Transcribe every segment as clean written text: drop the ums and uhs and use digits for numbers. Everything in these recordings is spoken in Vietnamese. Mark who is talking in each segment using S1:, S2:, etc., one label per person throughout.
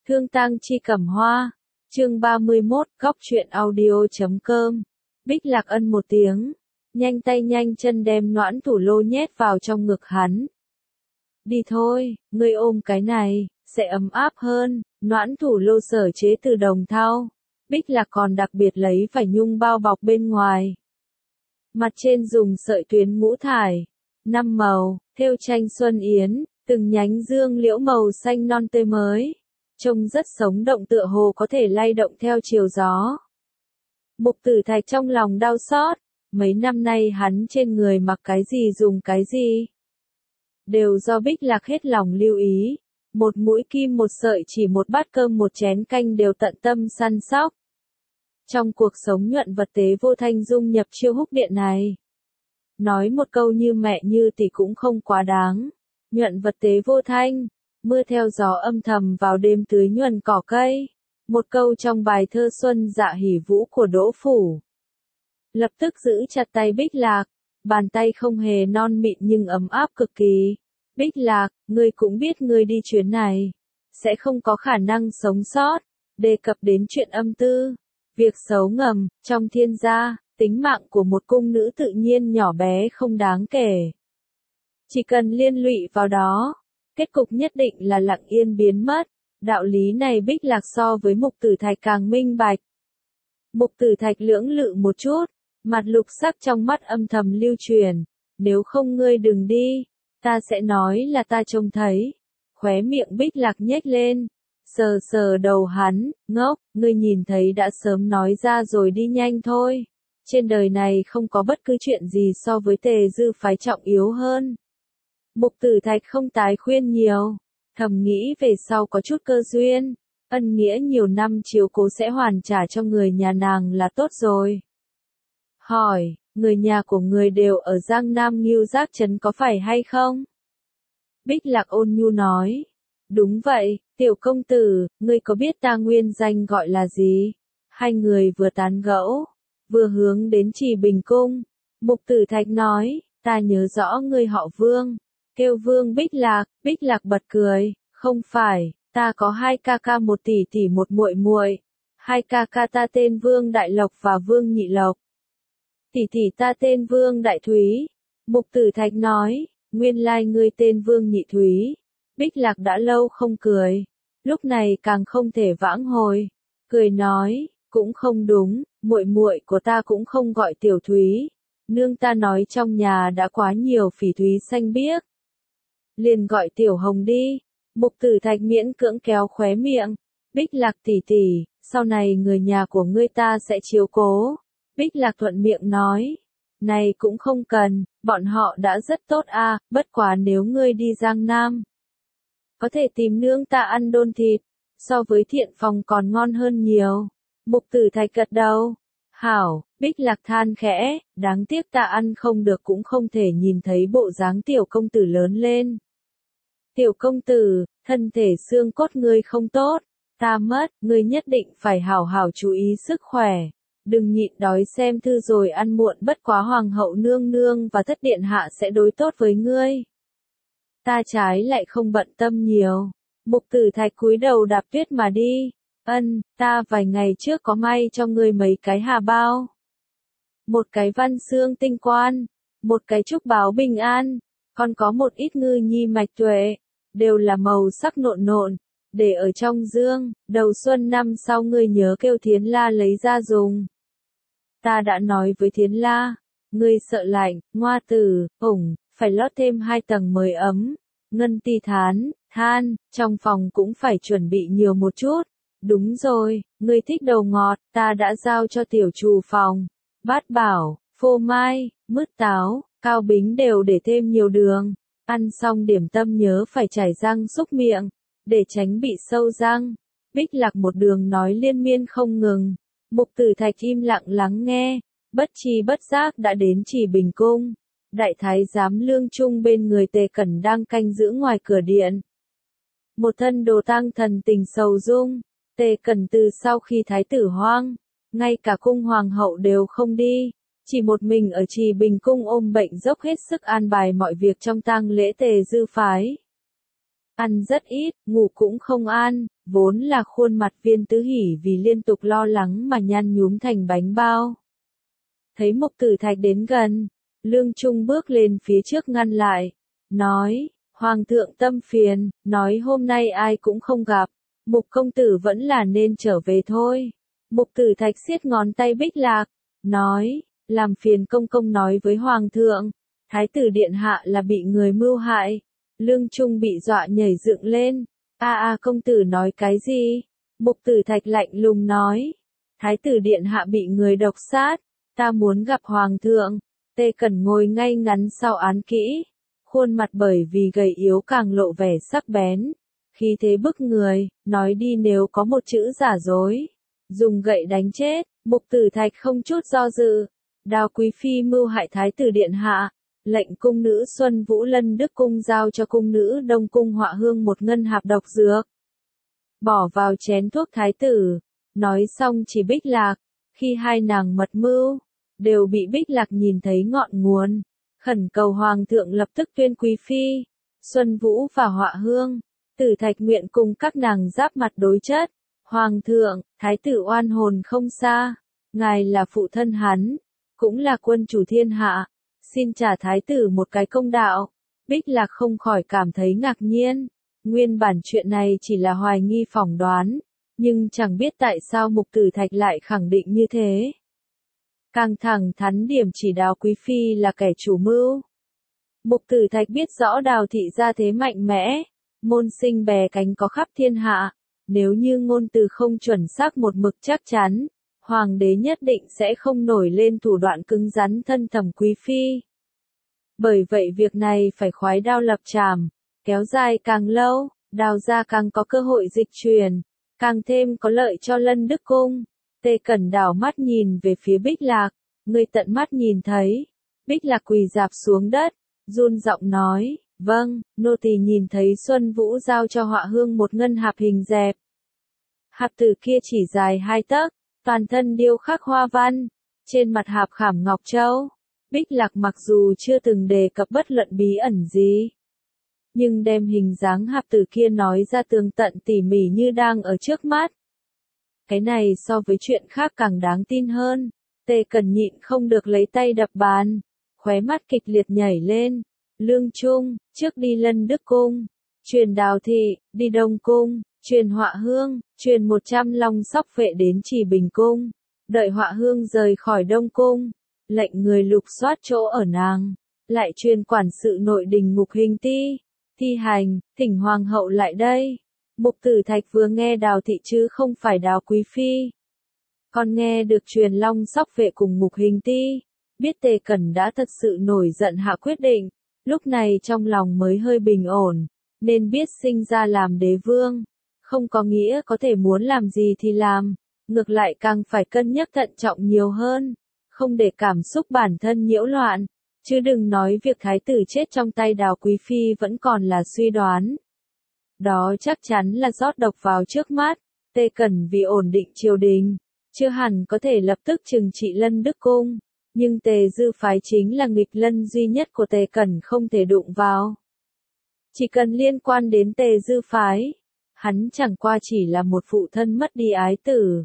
S1: Thương tang chi cẩm hoa. Chương 31, góc truyện audio.com. Bích Lạc ân một tiếng, nhanh tay nhanh chân đem Noãn Thủ Lô nhét vào trong ngực hắn. Đi thôi, ngươi ôm cái này, sẽ ấm áp hơn. Noãn Thủ Lô sở chế từ đồng thau. Bích Lạc còn đặc biệt lấy vải nhung bao bọc bên ngoài. Mặt trên dùng sợi tuyến ngũ thải, 5 màu, thêu tranh xuân yến, từng nhánh dương liễu màu xanh non tươi mới. Trông rất sống động, tựa hồ có thể lay động theo chiều gió. Mục Tử Thạch trong lòng đau xót, mấy năm nay hắn trên người mặc cái gì dùng cái gì, đều do Bích Lạc hết lòng lưu ý. Một mũi kim một sợi chỉ, một bát cơm một chén canh đều tận tâm săn sóc. Trong cuộc sống nhuận vật tế vô thanh dung nhập chiêu húc điện này. Nói một câu như mẹ như tỷ cũng không quá đáng. Nhuận vật tế vô thanh, mưa theo gió âm thầm vào đêm tưới nhuần cỏ cây. Một câu trong bài thơ Xuân Dạ Hỉ Vũ của Đỗ Phủ. Lập tức giữ chặt tay Bích Lạc, bàn tay không hề non mịn nhưng ấm áp cực kỳ. Bích Lạc, ngươi cũng biết ngươi đi chuyến này, sẽ không có khả năng sống sót. Đề cập đến chuyện âm tư, việc xấu ngầm, trong thiên gia, tính mạng của một cung nữ tự nhiên nhỏ bé không đáng kể. Chỉ cần liên lụy vào đó, kết cục nhất định là lặng yên biến mất. Đạo lý này Bích Lạc so với Mục Tử Thạch càng minh bạch. Mục Tử Thạch lưỡng lự một chút, mặt lục sắc trong mắt âm thầm lưu truyền. Nếu không ngươi đừng đi, ta sẽ nói là ta trông thấy. Khóe miệng Bích Lạc nhếch lên, sờ sờ đầu hắn, ngốc, ngươi nhìn thấy đã sớm nói ra rồi, đi nhanh thôi. Trên đời này không có bất cứ chuyện gì so với Tề Dư phái trọng yếu hơn. Mục Tử Thạch không tái khuyên nhiều, thầm nghĩ về sau có chút cơ duyên, ân nghĩa nhiều năm chiếu cố sẽ hoàn trả cho người nhà nàng là tốt rồi. Hỏi, người nhà của người đều ở Giang Nam Ngưu Giác Trấn có phải hay không? Bích Lạc ôn nhu nói, đúng vậy, tiểu công tử, ngươi có biết ta nguyên danh gọi là gì? Hai người vừa tán gẫu, vừa hướng đến Trì Bình Cung. Mục Tử Thạch nói, ta nhớ rõ ngươi họ Vương, kêu Vương Bích Lạc. Bích Lạc bật cười, không phải, ta có 2 ca ca, 1 tỷ tỷ, 1 muội muội. 2 ca ca ta tên Vương Đại Lộc và Vương Nhị Lộc. Tỷ tỷ ta tên Vương Đại Thúy. Mục Tử Thạch nói, nguyên lai ngươi tên Vương Nhị Thúy. Bích Lạc đã lâu không cười, lúc này càng không thể vãng hồi. Cười nói, cũng không đúng, muội muội của ta cũng không gọi Tiểu Thúy. Nương ta nói trong nhà đã quá nhiều phỉ thúy xanh biếc, liền gọi Tiểu Hồng đi. Mục Tử Thạch miễn cưỡng kéo khóe miệng. Bích Lạc tỷ tỷ, sau này người nhà của ngươi ta sẽ chiếu cố. Bích Lạc thuận miệng nói, này cũng không cần, bọn họ đã rất tốt a, bất quá nếu ngươi đi Giang Nam, có thể tìm nương ta ăn đôn thịt, so với Thiện Phòng còn ngon hơn nhiều. Mục Tử Thạch gật đầu. Hảo. Bích Lạc than khẽ, đáng tiếc ta ăn không được, cũng không thể nhìn thấy bộ dáng tiểu công tử lớn lên. Tiểu công tử, thân thể xương cốt ngươi không tốt, ta mất, ngươi nhất định phải hảo hảo chú ý sức khỏe. Đừng nhịn đói xem thư rồi ăn muộn, bất quá hoàng hậu nương nương và thất điện hạ sẽ đối tốt với ngươi. Ta trái lại không bận tâm nhiều. Mục Tử Thạch cúi đầu đạp tuyết mà đi. Ân, ta vài ngày trước có may cho ngươi mấy cái hà bao. Một cái văn xương tinh quan, một cái trúc báo bình an, còn có một ít ngư nhi mạch tuệ, đều là màu sắc nộn nộn, để ở trong dương, đầu xuân năm sau ngươi nhớ kêu Thiến La lấy ra dùng. Ta đã nói với Thiến La, ngươi sợ lạnh, ngoa tử, phải lót thêm 2 tầng mới ấm. Ngân Ti than, trong phòng cũng phải chuẩn bị nhiều một chút. Đúng rồi, ngươi thích đầu ngọt, ta đã giao cho tiểu trù phòng. Bát bảo, phô mai, mứt táo, cao bính đều để thêm nhiều đường. Ăn xong điểm tâm nhớ phải chải răng súc miệng, để tránh bị sâu răng. Bích Lạc một đường nói liên miên không ngừng. Mục Tử Thạch im lặng lắng nghe, bất tri bất giác đã đến Trì Bình Cung. Đại thái giám Lương Trung bên người Tề Cẩn đang canh giữ ngoài cửa điện. Một thân đồ tang thần tình sầu dung. Tề Cẩn từ sau khi thái tử hoang, ngay cả cung hoàng hậu đều không đi, chỉ một mình ở Trì Bình Cung ôm bệnh dốc hết sức an bài mọi việc trong tang lễ Tề Dư phái. ăn rất ít, ngủ cũng không ăn, vốn là khuôn mặt Viên Tứ Hỷ vì liên tục lo lắng mà nhăn nhúm thành bánh bao. Thấy Mục Tử Thạch đến gần, Lương Trung bước lên phía trước ngăn lại, nói, Hoàng thượng tâm phiền, nói hôm nay ai cũng không gặp, Mục công tử vẫn là nên trở về thôi. Mục Tử Thạch siết ngón tay Bích Lạc, nói, làm phiền công công nói với Hoàng thượng, Thái tử điện hạ là bị người mưu hại. Lương Trung bị dọa nhảy dựng lên, công tử nói cái gì? Mục Tử Thạch lạnh lùng nói, Thái tử điện hạ bị người độc sát, ta muốn gặp Hoàng thượng. Tê Cẩn ngồi ngay ngắn sau án kỹ, khuôn mặt bởi vì gầy yếu càng lộ vẻ sắc bén, khí thế bức người, nói đi nếu có một chữ giả dối, dùng gậy đánh chết. Mục Tử Thạch không chút do dự, Đào Quý phi mưu hại Thái tử điện hạ, lệnh cung nữ Xuân Vũ Lân Đức cung giao cho cung nữ Đông cung Họa Hương một ngân hạp độc dược, bỏ vào chén thuốc thái tử. Nói xong chỉ Bích Lạc, khi hai nàng mật mưu, đều bị Bích Lạc nhìn thấy ngọn nguồn, khẩn cầu Hoàng thượng lập tức tuyên Quý phi, Xuân Vũ và Họa Hương, Tử Thạch nguyện cùng các nàng giáp mặt đối chất. Hoàng thượng, thái tử oan hồn không xa, ngài là phụ thân hắn, cũng là quân chủ thiên hạ, xin trả thái tử một cái công đạo. Bích Lạc không khỏi cảm thấy ngạc nhiên, nguyên bản chuyện này chỉ là hoài nghi phỏng đoán, nhưng chẳng biết tại sao Mục Tử Thạch lại khẳng định như thế. Càng thẳng thắn điểm chỉ Đào Quý phi là kẻ chủ mưu. Mục Tử Thạch biết rõ Đào thị gia thế mạnh mẽ, môn sinh bè cánh có khắp thiên hạ, nếu như ngôn từ không chuẩn xác một mực chắc chắn, Hoàng đế nhất định sẽ không nổi lên thủ đoạn cứng rắn thân thẩm Quý phi. Bởi vậy việc này phải khoái đao lập trảm, kéo dài càng lâu, Đào gia càng có cơ hội dịch chuyển, càng thêm có lợi cho Lân Đức cung. Tê Cẩn đảo mắt nhìn về phía Bích Lạc, người tận mắt nhìn thấy. Bích Lạc quỳ rạp xuống đất, run giọng nói, vâng, nô tỳ nhìn thấy Xuân Vũ giao cho Họa Hương một ngân hạp hình dẹp. Hạp tử kia chỉ dài 2 tấc, toàn thân điêu khắc hoa văn, trên mặt hạp khảm ngọc châu. Bích Lạc mặc dù chưa từng đề cập bất luận bí ẩn gì, nhưng đem hình dáng hạp tử kia nói ra tường tận tỉ mỉ như đang ở trước mắt. Cái này so với chuyện khác càng đáng tin hơn. Tê Cẩn nhịn không được lấy tay đập bàn, khóe mắt kịch liệt nhảy lên. Lương Trung, trước đi Lân Đức cung, truyền Đào thị, đi Đông cung, truyền Họa Hương, truyền 100 long sóc vệ đến Trì Bình cung. Đợi Họa Hương rời khỏi Đông cung, lệnh người lục soát chỗ ở nàng, lại truyền quản sự nội đình Mục Hình Ti, thi hành, thỉnh hoàng hậu lại đây. Mục Tử Thạch vừa nghe Đào thị chứ không phải Đào Quý phi, còn nghe được truyền long sóc vệ cùng Mục Hình Ti, biết Tê Cẩn đã thật sự nổi giận hạ quyết định, lúc này trong lòng mới hơi bình ổn, nên biết sinh ra làm đế vương, không có nghĩa có thể muốn làm gì thì làm, ngược lại càng phải cân nhắc thận trọng nhiều hơn, không để cảm xúc bản thân nhiễu loạn, chứ đừng nói việc thái tử chết trong tay Đào Quý phi vẫn còn là suy đoán. Đó chắc chắn là rót độc vào trước mắt. Tê Cẩn vì ổn định triều đình, chưa hẳn có thể lập tức trừng trị Lân Đức cung, nhưng Tề Dư phái chính là nghịch lân duy nhất của Tề Cẩn không thể đụng vào. Chỉ cần liên quan đến Tề Dư phái, hắn chẳng qua chỉ là một phụ thân mất đi ái tử,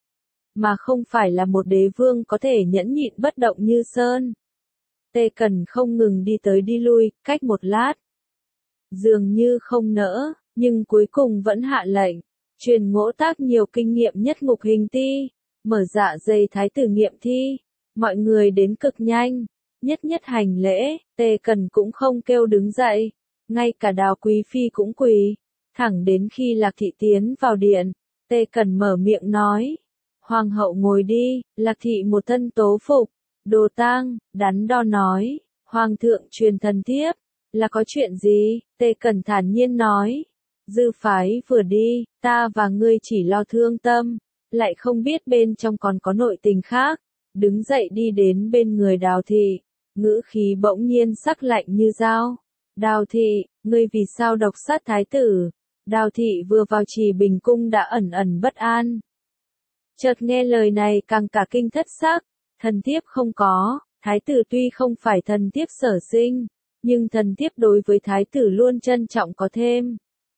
S1: mà không phải là một đế vương có thể nhẫn nhịn bất động như sơn. Tê Cẩn không ngừng đi tới đi lui, cách một lát, dường như không nỡ, nhưng cuối cùng vẫn hạ lệnh, truyền Ngỗ Tác nhiều kinh nghiệm nhất Mục Hình Ti, mở dạ dày thái tử nghiệm thi, mọi người đến cực nhanh, nhất nhất hành lễ. Tê Cẩn cũng không kêu đứng dậy, ngay cả Đào Quý phi cũng quỳ, thẳng đến khi Lạc thị tiến vào điện, Tê Cẩn mở miệng nói, hoàng hậu ngồi đi. Lạc thị một thân tố phục, đồ tang, đắn đo nói, hoàng thượng truyền thần thiếp, là có chuyện gì? Tê Cẩn thản nhiên nói, Dư phái vừa đi, ta và ngươi chỉ lo thương tâm, lại không biết bên trong còn có nội tình khác. Đứng dậy đi đến bên người Đào thị, ngữ khí bỗng nhiên sắc lạnh như dao. Đào thị, ngươi vì sao độc sát thái tử? Đào thị vừa vào Trì Bình cung đã ẩn ẩn bất an. Chợt nghe lời này càng cả kinh thất sắc, thần thiếp không có, thái tử tuy không phải thần thiếp sở sinh, nhưng thần thiếp đối với thái tử luôn trân trọng có thêm.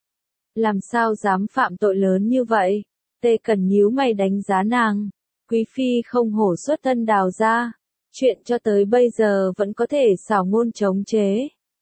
S1: Làm sao dám phạm tội lớn như vậy? Tề Cẩn nhíu mày đánh giá nàng. Quý phi không hổ xuất thân Đào gia, chuyện cho tới bây giờ vẫn có thể xảo ngôn chống chế.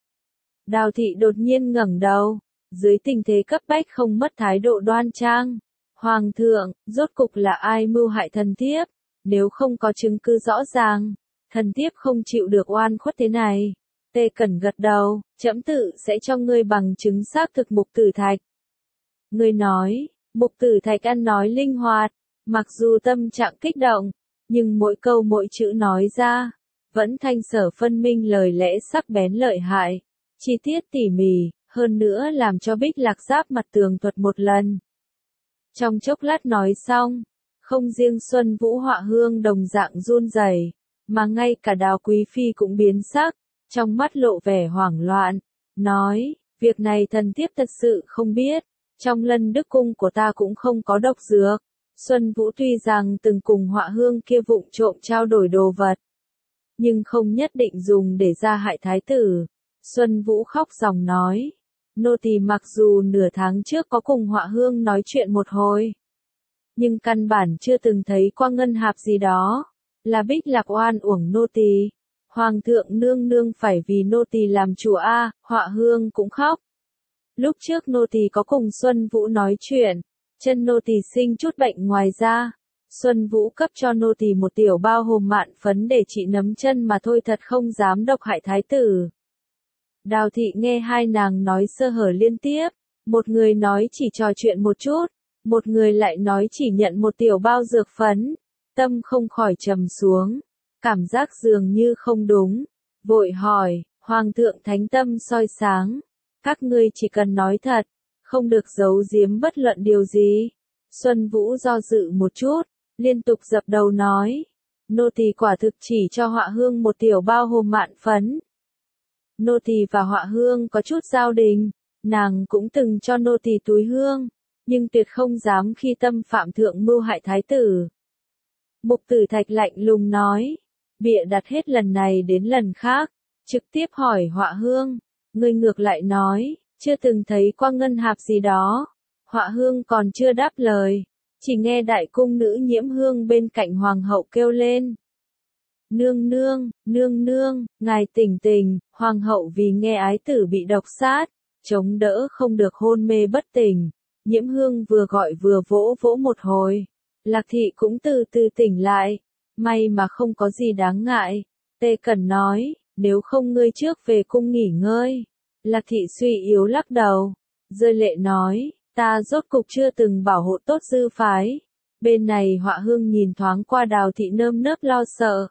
S1: Đào thị đột nhiên ngẩng đầu, dưới tình thế cấp bách không mất thái độ đoan trang. Hoàng thượng, rốt cục là ai mưu hại thần thiếp? Nếu không có chứng cứ rõ ràng, thần thiếp không chịu được oan khuất thế này. Tề Cẩn gật đầu, trẫm tự sẽ cho ngươi bằng chứng xác thực. Mục Tử Thạch. Ngươi nói, Mục Tử Thạch ăn nói linh hoạt, mặc dù tâm trạng kích động, nhưng mỗi câu mỗi chữ nói ra, vẫn thanh sở phân minh, lời lẽ sắc bén lợi hại, chi tiết tỉ mỉ, hơn nữa làm cho Bích Lạc giáp mặt tường thuật một lần. Trong chốc lát nói xong, không riêng Xuân Vũ Họa Hương đồng dạng run rẩy, mà ngay cả Đào quý phi cũng biến sắc, trong mắt lộ vẻ hoảng loạn, nói, việc này thần thiếp thật sự không biết, trong Lân Đức cung của ta cũng không có độc dược. Xuân Vũ tuy rằng từng cùng Họa Hương kia vụng trộm trao đổi đồ vật, nhưng không nhất định dùng để ra hại thái tử. Xuân Vũ khóc ròng nói, nô tỳ mặc dù nửa tháng trước có cùng Họa Hương nói chuyện một hồi, nhưng căn bản chưa từng thấy qua ngân hạp gì đó, là Bích Lạc oan uổng nô tỳ. Hoàng thượng nương nương phải vì nô tỳ làm chủ a. Họa Hương cũng khóc. Lúc trước nô tỳ có cùng Xuân Vũ nói chuyện, chân nô tỳ sinh chút bệnh ngoài da, Xuân Vũ cấp cho nô tỳ một tiểu bao hồn mạn phấn để trị nấm chân mà thôi, thật không dám độc hại thái tử. Đào thị nghe hai nàng nói sơ hở liên tiếp, một người nói chỉ trò chuyện một chút, một người lại nói chỉ nhận một tiểu bao dược phấn, tâm không khỏi trầm xuống, cảm giác dường như không đúng, vội hỏi, Hoàng thượng thánh tâm soi sáng, các ngươi chỉ cần nói thật, không được giấu giếm bất luận điều gì. Xuân Vũ do dự một chút, liên tục dập đầu nói, nô tỳ quả thực chỉ cho Họa Hương một tiểu bao hồn mạn phấn. Nô tỳ và Họa Hương có chút giao đình, nàng cũng từng cho nô tỳ túi hương, nhưng tuyệt không dám khi tâm phạm thượng mưu hại thái tử. Mục Tử Thạch lạnh lùng nói, bịa đặt hết lần này đến lần khác, trực tiếp hỏi Họa Hương, ngươi ngược lại nói, chưa từng thấy qua ngân hạp gì đó. Họa Hương còn chưa đáp lời, chỉ nghe đại cung nữ Nhiễm Hương bên cạnh hoàng hậu kêu lên. Nương nương, nương nương, ngài tỉnh tỉnh. Hoàng hậu vì nghe ái tử bị độc sát, chống đỡ không được hôn mê bất tỉnh. Nhiễm Hương vừa gọi vừa vỗ vỗ một hồi. Lạc thị cũng từ từ tỉnh lại, may mà không có gì đáng ngại. Tề Cẩn nói, nếu không ngươi trước về cung nghỉ ngơi. Lạc thị suy yếu lắc đầu, rơi lệ nói, ta rốt cục chưa từng bảo hộ tốt dư phái. Bên này Họa Hương nhìn thoáng qua Đào thị nơm nớp lo sợ.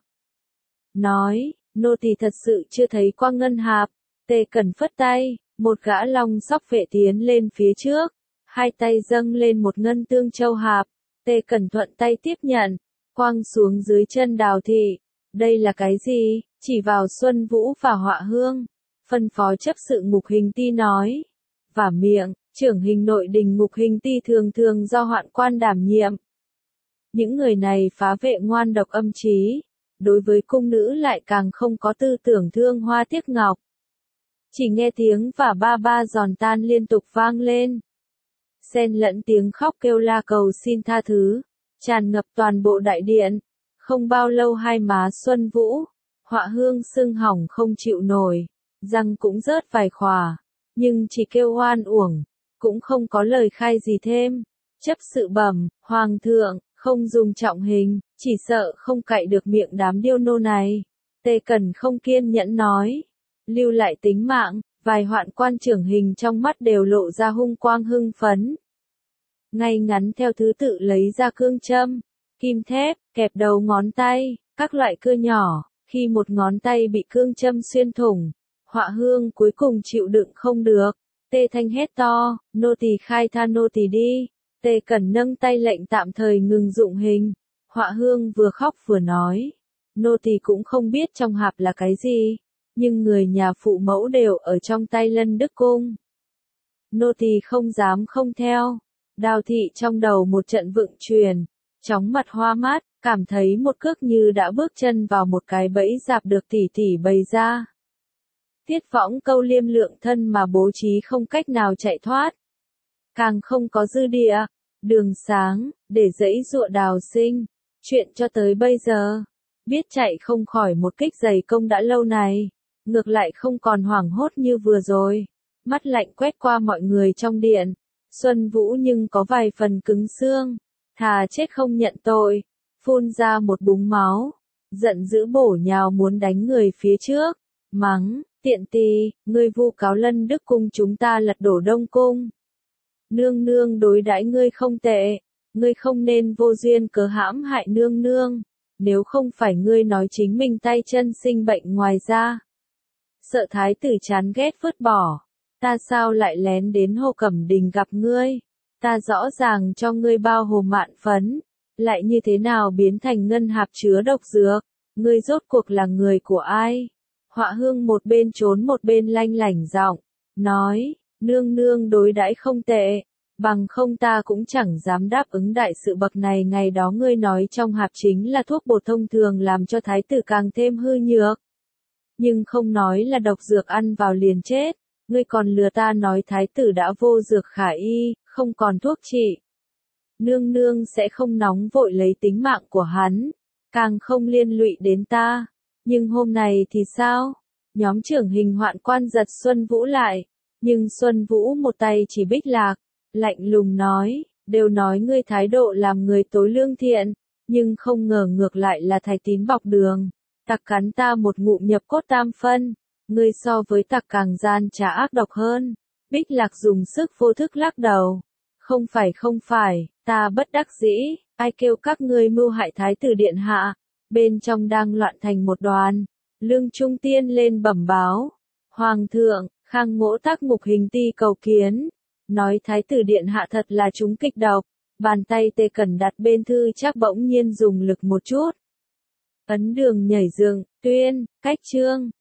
S1: Nói, nô tỳ thật sự chưa thấy qua ngân hạp. Tề Cẩn phất tay, một gã long sóc vệ tiến lên phía trước, hai tay dâng lên một ngân tương châu hạp. Tề Cẩn thuận tay tiếp nhận, quăng xuống dưới chân Đào thị. Đây là cái gì? Chỉ vào Xuân Vũ và Họa Hương. Phân phó chấp sự Ngục Hình Ti nói. Vả miệng, trưởng hình nội đình Ngục Hình Ti thường thường do hoạn quan đảm nhiệm. Những người này phá vệ ngoan độc âm trí, đối với cung nữ lại càng không có tư tưởng thương hoa tiếc ngọc. Chỉ nghe tiếng vả ba ba giòn tan liên tục vang lên, xen lẫn tiếng khóc kêu la cầu xin tha thứ, tràn ngập toàn bộ đại điện. Không bao lâu hai má Xuân Vũ, Họa Hương sưng hỏng không chịu nổi, răng cũng rớt vài khỏa, nhưng chỉ kêu oan uổng, cũng không có lời khai gì thêm. Chấp sự bẩm, Hoàng thượng, không dùng trọng hình, chỉ sợ không cạy được miệng đám điêu nô này. Tề Cẩn không kiên nhẫn nói, lưu lại tính mạng. Vài hoạn quan trưởng hình trong mắt đều lộ ra hung quang hưng phấn. Ngay ngắn theo thứ tự lấy ra cương châm, kim thép, kẹp đầu ngón tay, các loại cưa nhỏ. Khi một ngón tay bị cương châm xuyên thủng, Họa Hương cuối cùng chịu đựng không được. Tề Thanh hét to, nô tỳ khai tha nô tỳ đi. Tề Cẩn nâng tay lệnh tạm thời ngừng dụng hình. Họa Hương vừa khóc vừa nói, nô tỳ cũng không biết trong hạp là cái gì, nhưng người nhà phụ mẫu đều ở trong tay Lân Đức cung. Nô tỳ không dám không theo. Đào thị trong đầu một trận vựng truyền, chóng mặt hoa mắt, cảm thấy một cước như đã bước chân vào một cái bẫy dạp được tỉ tỉ bày ra. Tiết Võng Câu liêm lượng thân mà bố trí không cách nào chạy thoát. càng không có dư địa, đường sáng, để giãy giụa đào sinh. Chuyện cho tới bây giờ, biết chạy không khỏi một kích dày công đã lâu này, ngược lại không còn hoảng hốt như vừa rồi. Mắt lạnh quét qua mọi người trong điện, Xuân Vũ nhưng có vài phần cứng xương, thà chết không nhận tội, phun ra một búng máu, giận dữ bổ nhào muốn đánh người phía trước, mắng, tiện tì, ngươi vu cáo Lân Đức cung chúng ta lật đổ Đông cung. Nương nương đối đãi ngươi không tệ, ngươi không nên vô duyên cớ hãm hại nương nương, nếu không phải ngươi nói chính mình tay chân sinh bệnh ngoài ra. Sợ thái tử chán ghét vứt bỏ, ta sao lại lén đến Hồ Cẩm Đình gặp ngươi, ta rõ ràng cho ngươi bao hồ mạn phấn, lại như thế nào biến thành ngân hạp chứa độc dược, ngươi rốt cuộc là người của ai? Họa Hương một bên trốn một bên lanh lảnh giọng, nói, nương nương đối đãi không tệ, bằng không ta cũng chẳng dám đáp ứng đại sự bậc này. Ngày đó ngươi nói trong hạp chính là thuốc bột thông thường làm cho thái tử càng thêm hư nhược. Nhưng không nói là độc dược ăn vào liền chết, ngươi còn lừa ta nói thái tử đã vô dược khả y, không còn thuốc trị. Nương nương sẽ không nóng vội lấy tính mạng của hắn, càng không liên lụy đến ta. Nhưng hôm này thì sao? Nhóm trưởng Hình Hoạn Quan giật Xuân Vũ lại, nhưng Xuân Vũ một tay chỉ Bích Lạc, lạnh lùng nói, đều nói ngươi thái độ làm người tối lương thiện, nhưng không ngờ ngược lại là thái tín bọc đường, tặc cắn ta một ngụm nhập cốt tam phân, ngươi so với tặc càng gian trá ác độc hơn. Bích Lạc dùng sức vô thức lắc đầu, không phải, ta bất đắc dĩ, ai kêu các ngươi mưu hại thái tử điện hạ. Bên trong đang loạn thành một đoàn, Lương Trung Tiên lên bẩm báo, Hoàng thượng, Khang Mỗ tác Mục Hình Ti cầu kiến, nói thái tử điện hạ thật là trúng kịch độc, bàn tay Tề Cẩn đặt bên thư chắc bỗng nhiên dùng lực một chút. Ấn Đường nhảy dựng, tuyên, cách chương.